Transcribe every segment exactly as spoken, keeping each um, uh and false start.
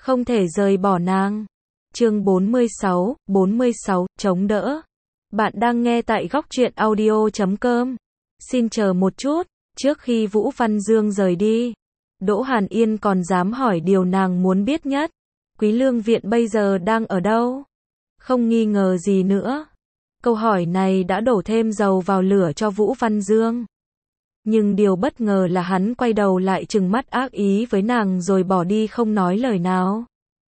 không thể rời bỏ nàng. Chương bốn mươi sáu, bốn mươi sáu, chống đỡ. Bạn đang nghe tại góc truyện audio chấm com. Xin chờ một chút, trước khi Vũ Văn Dương rời đi, Đỗ Hàn Yên còn dám hỏi điều nàng muốn biết nhất. Quý Lương Viện bây giờ đang ở đâu? Không nghi ngờ gì nữa. Câu hỏi này đã đổ thêm dầu vào lửa cho Vũ Văn Dương. Nhưng điều bất ngờ là hắn quay đầu lại trừng mắt ác ý với nàng rồi bỏ đi không nói lời nào.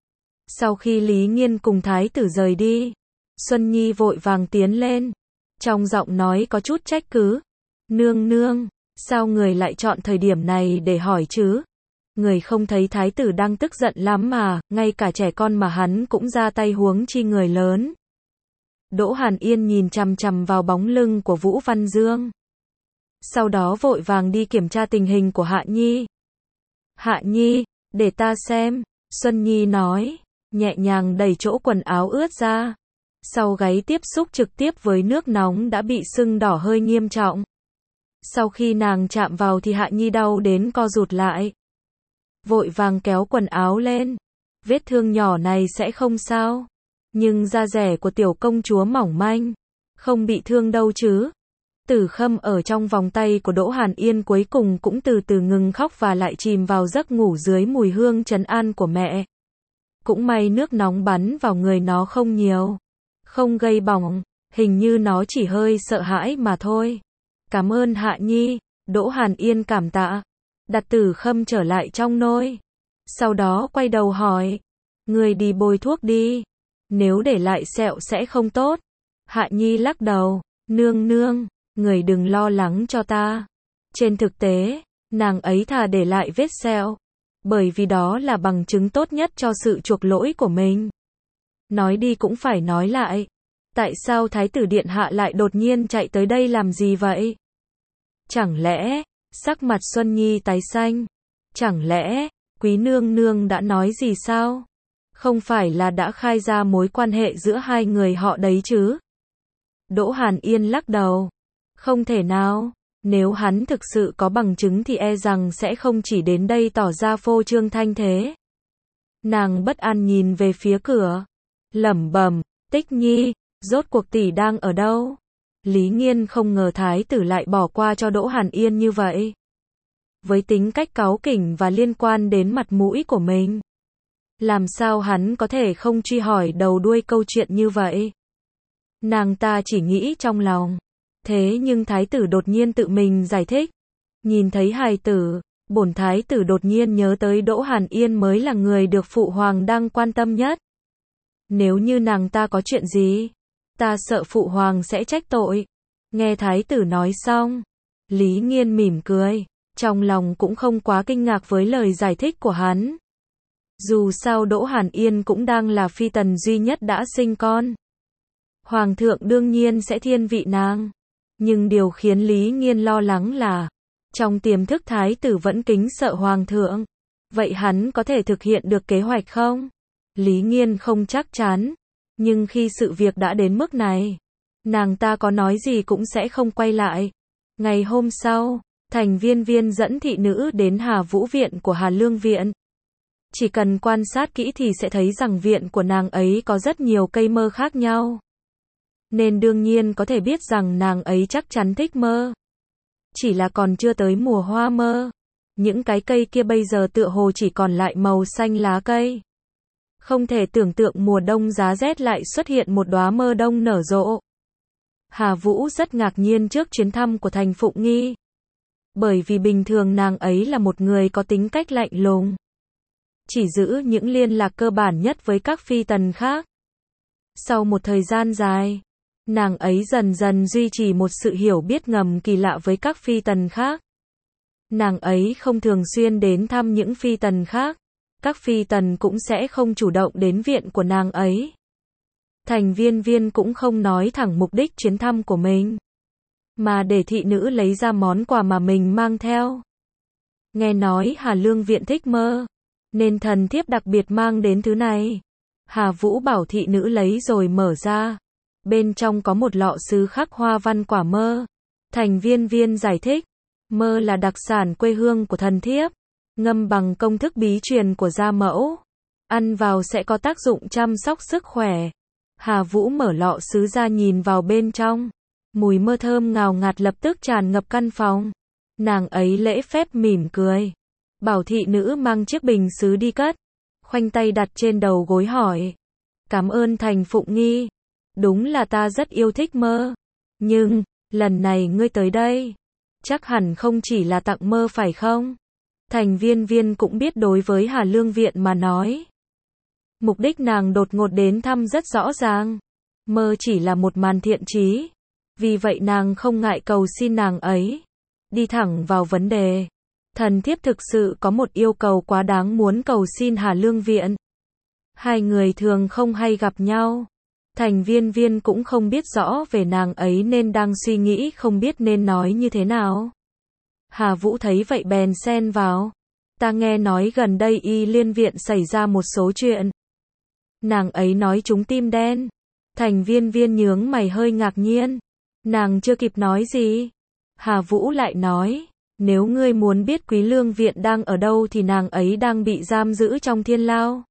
Sau khi Lý Nghiên cùng thái tử rời đi, Xuân Nhi vội vàng tiến lên, trong giọng nói có chút trách cứ. Nương nương, sao người lại chọn thời điểm này để hỏi chứ? Người không thấy thái tử đang tức giận lắm mà, ngay cả trẻ con mà hắn cũng ra tay huống chi người lớn. Đỗ Hàn Yên nhìn chằm chằm vào bóng lưng của Vũ Văn Dương. Sau đó vội vàng đi kiểm tra tình hình của Hạ Nhi. Hạ Nhi, để ta xem, Xuân Nhi nói, nhẹ nhàng đẩy chỗ quần áo ướt ra. Sau gáy tiếp xúc trực tiếp với nước nóng đã bị sưng đỏ hơi nghiêm trọng. Sau khi nàng chạm vào thì Hạ Nhi đau đến co rụt lại. Vội vàng kéo quần áo lên. Vết thương nhỏ này sẽ không sao. Nhưng da dẻ của tiểu công chúa mỏng manh. Không bị thương đâu chứ. Tử Khâm ở trong vòng tay của Đỗ Hàn Yên cuối cùng cũng từ từ ngừng khóc và lại chìm vào giấc ngủ dưới mùi hương trấn an của mẹ. Cũng may nước nóng bắn vào người nó không nhiều. Không gây bỏng, hình như nó chỉ hơi sợ hãi mà thôi. Cảm ơn Hạ Nhi, Đỗ Hàn Yên cảm tạ. Đặt Tử Khâm trở lại trong nôi. Sau đó quay đầu hỏi. Người đi bôi thuốc đi. Nếu để lại sẹo sẽ không tốt. Hạ Nhi lắc đầu. Nương nương, người đừng lo lắng cho ta. Trên thực tế, nàng ấy thà để lại vết sẹo. Bởi vì đó là bằng chứng tốt nhất cho sự chuộc lỗi của mình. Nói đi cũng phải nói lại. Tại sao Thái tử Điện Hạ lại đột nhiên chạy tới đây làm gì vậy? Chẳng lẽ, sắc mặt Xuân Nhi tái xanh? Chẳng lẽ, quý nương nương đã nói gì sao? Không phải là đã khai ra mối quan hệ giữa hai người họ đấy chứ? Đỗ Hàn Yên lắc đầu. Không thể nào, nếu hắn thực sự có bằng chứng thì e rằng sẽ không chỉ đến đây tỏ ra phô trương thanh thế. Nàng bất an nhìn về phía cửa. Lẩm bẩm, Tích Nhi, rốt cuộc tỷ đang ở đâu? Lý Nghiên không ngờ thái tử lại bỏ qua cho Đỗ Hàn Yên như vậy. Với tính cách cáu kỉnh và liên quan đến mặt mũi của mình, làm sao hắn có thể không truy hỏi đầu đuôi câu chuyện như vậy? Nàng ta chỉ nghĩ trong lòng. Thế nhưng thái tử đột nhiên tự mình giải thích. Nhìn thấy hài tử, bổn thái tử đột nhiên nhớ tới Đỗ Hàn Yên mới là người được phụ hoàng đang quan tâm nhất. Nếu như nàng ta có chuyện gì, ta sợ phụ hoàng sẽ trách tội. Nghe thái tử nói xong, Lý Nghiên mỉm cười, trong lòng cũng không quá kinh ngạc với lời giải thích của hắn. Dù sao Đỗ Hàn Yên cũng đang là phi tần duy nhất đã sinh con. Hoàng thượng đương nhiên sẽ thiên vị nàng. Nhưng điều khiến Lý Nghiên lo lắng là, trong tiềm thức thái tử vẫn kính sợ hoàng thượng. Vậy hắn có thể thực hiện được kế hoạch không? Lý Nghiên không chắc chắn. Nhưng khi sự việc đã đến mức này, nàng ta có nói gì cũng sẽ không quay lại. Ngày hôm sau, Thành Viên Viên dẫn thị nữ đến Hà Vũ Viện của Hà Lương Viện. Chỉ cần quan sát kỹ thì sẽ thấy rằng viện của nàng ấy có rất nhiều cây mơ khác nhau. Nên đương nhiên có thể biết rằng nàng ấy chắc chắn thích mơ. Chỉ là còn chưa tới mùa hoa mơ. Những cái cây kia bây giờ tựa hồ chỉ còn lại màu xanh lá cây. Không thể tưởng tượng mùa đông giá rét lại xuất hiện một đóa mơ đông nở rộ. Hà Vũ rất ngạc nhiên trước chuyến thăm của Thành Phụng Nghi. Bởi vì bình thường nàng ấy là một người có tính cách lạnh lùng. Chỉ giữ những liên lạc cơ bản nhất với các phi tần khác. Sau một thời gian dài, nàng ấy dần dần duy trì một sự hiểu biết ngầm kỳ lạ với các phi tần khác. Nàng ấy không thường xuyên đến thăm những phi tần khác. Các phi tần cũng sẽ không chủ động đến viện của nàng ấy. Thành Viên Viên cũng không nói thẳng mục đích chuyến thăm của mình, mà để thị nữ lấy ra món quà mà mình mang theo. Nghe nói Hà Lương Viện thích mơ, nên thần thiếp đặc biệt mang đến thứ này. Hà Vũ bảo thị nữ lấy rồi mở ra. Bên trong có một lọ sứ khắc hoa văn quả mơ. Thành Viên Viên giải thích, mơ là đặc sản quê hương của thần thiếp, ngâm bằng công thức bí truyền của gia mẫu. Ăn vào sẽ có tác dụng chăm sóc sức khỏe. Hà Vũ mở lọ sứ ra nhìn vào bên trong. Mùi mơ thơm ngào ngạt lập tức tràn ngập căn phòng. Nàng ấy lễ phép mỉm cười. Bảo thị nữ mang chiếc bình sứ đi cất. Khoanh tay đặt trên đầu gối hỏi. Cảm ơn Thành Phụng Nghi. Đúng là ta rất yêu thích mơ. Nhưng, lần này ngươi tới đây. Chắc hẳn không chỉ là tặng mơ phải không? Thành Viên Viên cũng biết đối với Hà Lương Viện mà nói. Mục đích nàng đột ngột đến thăm rất rõ ràng. Mơ chỉ là một màn thiện chí. Vì vậy nàng không ngại cầu xin nàng ấy. Đi thẳng vào vấn đề. Thần thiếp thực sự có một yêu cầu quá đáng muốn cầu xin Hà Lương Viện. Hai người thường không hay gặp nhau. Thành Viên Viên cũng không biết rõ về nàng ấy nên đang suy nghĩ không biết nên nói như thế nào. Hà Vũ thấy vậy bèn xen vào. Ta nghe nói gần đây Y Liên Viện xảy ra một số chuyện. Nàng ấy nói chúng tim đen. Thành Viên Viên nhướng mày hơi ngạc nhiên. Nàng chưa kịp nói gì. Hà Vũ lại nói. Nếu ngươi muốn biết Quý Lương Viện đang ở đâu thì nàng ấy đang bị giam giữ trong thiên lao.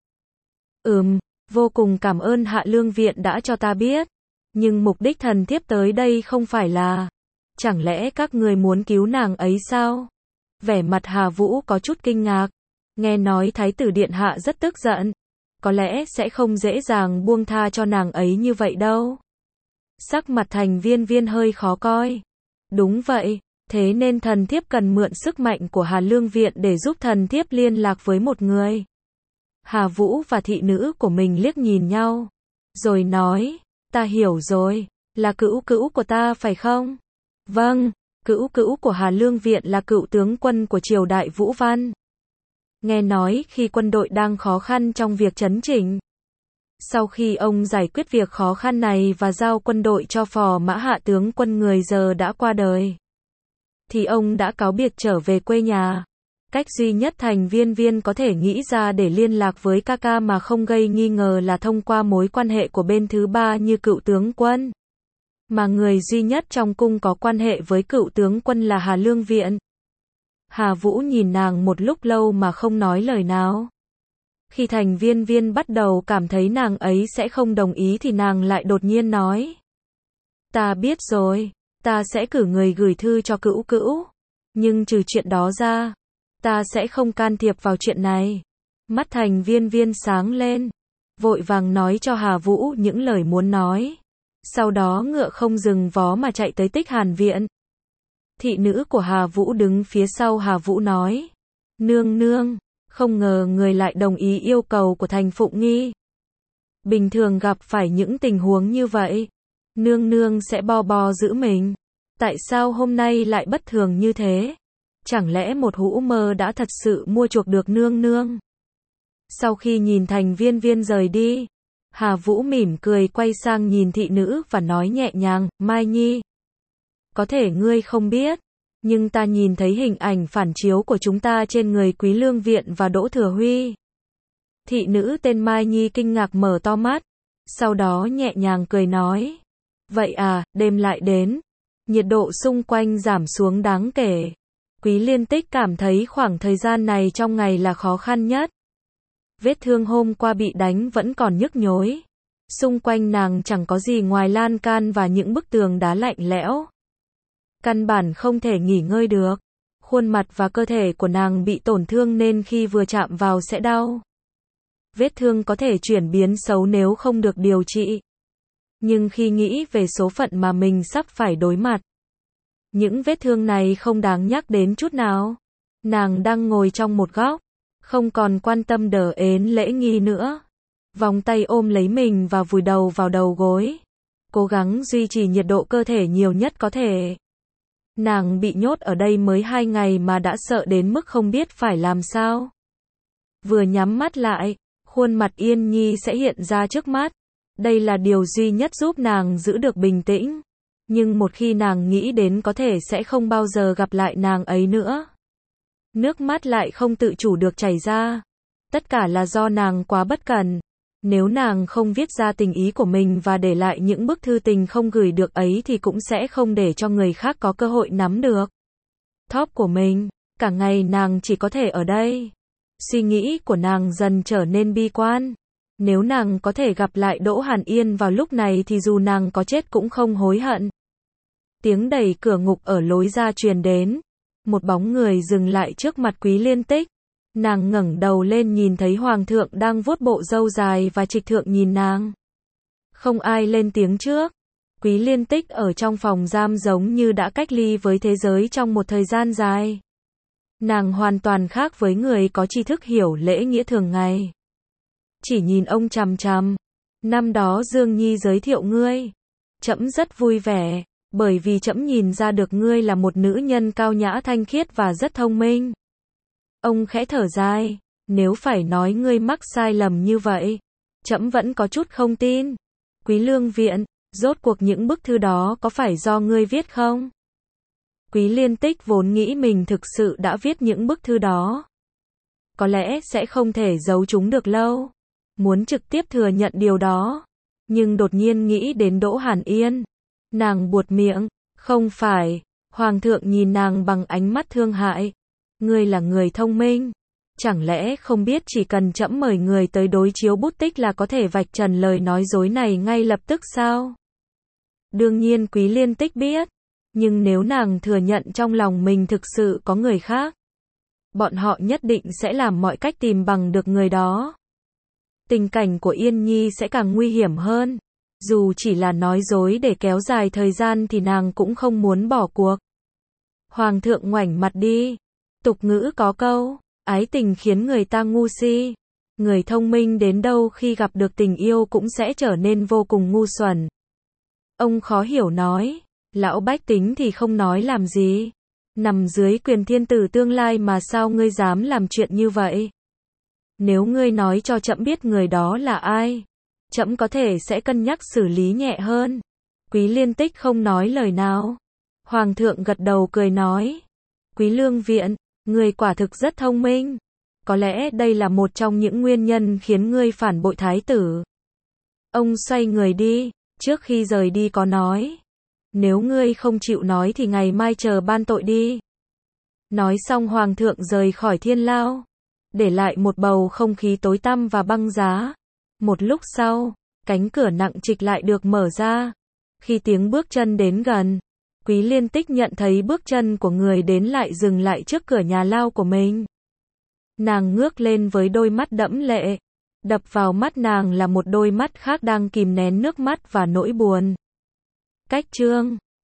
Ừm, vô cùng cảm ơn Hạ Lương Viện đã cho ta biết. Nhưng mục đích thần thiếp tới đây không phải là... Chẳng lẽ các người muốn cứu nàng ấy sao? Vẻ mặt Hà Vũ có chút kinh ngạc. Nghe nói Thái tử Điện Hạ rất tức giận. Có lẽ sẽ không dễ dàng buông tha cho nàng ấy như vậy đâu. Sắc mặt Thành Viên Viên hơi khó coi. Đúng vậy, thế nên thần thiếp cần mượn sức mạnh của Hà Lương Viện để giúp thần thiếp liên lạc với một người. Hà Vũ và thị nữ của mình liếc nhìn nhau. Rồi nói, ta hiểu rồi, là cữu cữu của ta phải không? Vâng, cữu cữu của Hà Lương Viện là cựu tướng quân của triều đại Vũ Văn. Nghe nói khi quân đội đang khó khăn trong việc trấn chỉnh. Sau khi ông giải quyết việc khó khăn này và giao quân đội cho Phò Mã Hạ tướng quân người giờ đã qua đời, thì ông đã cáo biệt trở về quê nhà. Cách duy nhất Thành Viên Viên có thể nghĩ ra để liên lạc với ca ca mà không gây nghi ngờ là thông qua mối quan hệ của bên thứ ba như cựu tướng quân. Mà người duy nhất trong cung có quan hệ với cựu tướng quân là Hà Lương Viện. Hà Vũ nhìn nàng một lúc lâu mà không nói lời nào. Khi Thành Viên Viên bắt đầu cảm thấy nàng ấy sẽ không đồng ý thì nàng lại đột nhiên nói. Ta biết rồi, ta sẽ cử người gửi thư cho cữu cữu. Nhưng trừ chuyện đó ra, ta sẽ không can thiệp vào chuyện này. Mắt Thành Viên Viên sáng lên, vội vàng nói cho Hà Vũ những lời muốn nói. Sau đó ngựa không dừng vó mà chạy tới Tích Hàn Viện. Thị nữ của Hà Vũ đứng phía sau Hà Vũ nói. Nương nương, không ngờ người lại đồng ý yêu cầu của Thành Phụng Nghi. Bình thường gặp phải những tình huống như vậy, nương nương sẽ bo bo giữ mình. Tại sao hôm nay lại bất thường như thế? Chẳng lẽ một hũ mơ đã thật sự mua chuộc được nương nương? Sau khi nhìn Thành Viên Viên rời đi, Hà Vũ mỉm cười quay sang nhìn thị nữ và nói nhẹ nhàng, Mai Nhi. Có thể ngươi không biết, nhưng ta nhìn thấy hình ảnh phản chiếu của chúng ta trên người Quý Lương Viện và Đỗ Thừa Huy. Thị nữ tên Mai Nhi kinh ngạc mở to mắt, sau đó nhẹ nhàng cười nói. Vậy à, đêm lại đến, nhiệt độ xung quanh giảm xuống đáng kể. Quý Liên Tích cảm thấy khoảng thời gian này trong ngày là khó khăn nhất. Vết thương hôm qua bị đánh vẫn còn nhức nhối. Xung quanh nàng chẳng có gì ngoài lan can và những bức tường đá lạnh lẽo. Căn bản không thể nghỉ ngơi được. Khuôn mặt và cơ thể của nàng bị tổn thương nên khi vừa chạm vào sẽ đau. Vết thương có thể chuyển biến xấu nếu không được điều trị. Nhưng khi nghĩ về số phận mà mình sắp phải đối mặt, những vết thương này không đáng nhắc đến chút nào. Nàng đang ngồi trong một góc, không còn quan tâm đờ ến lễ nghi nữa. Vòng tay ôm lấy mình và vùi đầu vào đầu gối. Cố gắng duy trì nhiệt độ cơ thể nhiều nhất có thể. Nàng bị nhốt ở đây mới hai ngày mà đã sợ đến mức không biết phải làm sao. Vừa nhắm mắt lại, khuôn mặt Yên Nhi sẽ hiện ra trước mắt. Đây là điều duy nhất giúp nàng giữ được bình tĩnh. Nhưng một khi nàng nghĩ đến có thể sẽ không bao giờ gặp lại nàng ấy nữa, nước mắt lại không tự chủ được chảy ra. Tất cả là do nàng quá bất cẩn. Nếu nàng không viết ra tình ý của mình và để lại những bức thư tình không gửi được ấy thì cũng sẽ không để cho người khác có cơ hội nắm được top của mình. Cả ngày nàng chỉ có thể ở đây, Suy nghĩ của nàng dần trở nên bi quan. Nếu nàng có thể gặp lại Đỗ Hàn Yên vào lúc này thì dù nàng có chết cũng không hối hận. Tiếng đẩy cửa ngục ở lối ra truyền đến. Một bóng người dừng lại trước mặt Quý Liên Tích. Nàng ngẩng đầu lên nhìn thấy Hoàng thượng đang vuốt bộ râu dài và Trịch thượng nhìn nàng. Không ai lên tiếng trước. Quý Liên Tích ở trong phòng giam giống như đã cách ly với thế giới trong một thời gian dài. Nàng hoàn toàn khác với người có tri thức hiểu lễ nghĩa thường ngày. Chỉ nhìn ông chằm chằm. Năm đó Dương Nhi giới thiệu ngươi. Trẫm rất vui vẻ, bởi vì trẫm nhìn ra được ngươi là một nữ nhân cao nhã thanh khiết và rất thông minh. Ông khẽ thở dài, nếu phải nói ngươi mắc sai lầm như vậy, trẫm vẫn có chút không tin. Quý Lương Viện, rốt cuộc những bức thư đó có phải do ngươi viết không? Quý Liên Tích vốn nghĩ mình thực sự đã viết những bức thư đó. Có lẽ sẽ không thể giấu chúng được lâu. Muốn trực tiếp thừa nhận điều đó. Nhưng đột nhiên nghĩ đến Đỗ Hàn Yên. Nàng buột miệng, không phải. Hoàng thượng nhìn nàng bằng ánh mắt thương hại. Ngươi là người thông minh. Chẳng lẽ không biết chỉ cần trẫm mời người tới đối chiếu bút tích là có thể vạch trần lời nói dối này ngay lập tức sao? Đương nhiên Quý Liên Tích biết. Nhưng nếu nàng thừa nhận trong lòng mình thực sự có người khác, bọn họ nhất định sẽ làm mọi cách tìm bằng được người đó. Tình cảnh của Yên Nhi sẽ càng nguy hiểm hơn. Dù chỉ là nói dối để kéo dài thời gian thì nàng cũng không muốn bỏ cuộc. Hoàng thượng ngoảnh mặt đi. Tục ngữ có câu, ái tình khiến người ta ngu si. Người thông minh đến đâu khi gặp được tình yêu cũng sẽ trở nên vô cùng ngu xuẩn. Ông khó hiểu nói, lão bách tính thì không nói làm gì. Nằm dưới quyền thiên tử tương lai mà sao ngươi dám làm chuyện như vậy? Nếu ngươi nói cho trẫm biết người đó là ai, trẫm có thể sẽ cân nhắc xử lý nhẹ hơn. Quý Liên Tích không nói lời nào. Hoàng thượng gật đầu cười nói, Quý Lương Viện, ngươi quả thực rất thông minh. Có lẽ đây là một trong những nguyên nhân khiến ngươi phản bội thái tử. Ông xoay người đi, trước khi rời đi có nói, nếu ngươi không chịu nói thì ngày mai chờ ban tội đi. Nói xong Hoàng thượng rời khỏi thiên lao, để lại một bầu không khí tối tăm và băng giá. Một lúc sau, cánh cửa nặng trịch lại được mở ra. Khi tiếng bước chân đến gần, Quý Liên Tích nhận thấy bước chân của người đến lại dừng lại trước cửa nhà lao của mình. Nàng ngước lên với đôi mắt đẫm lệ. Đập vào mắt nàng là một đôi mắt khác đang kìm nén nước mắt và nỗi buồn. Cách chương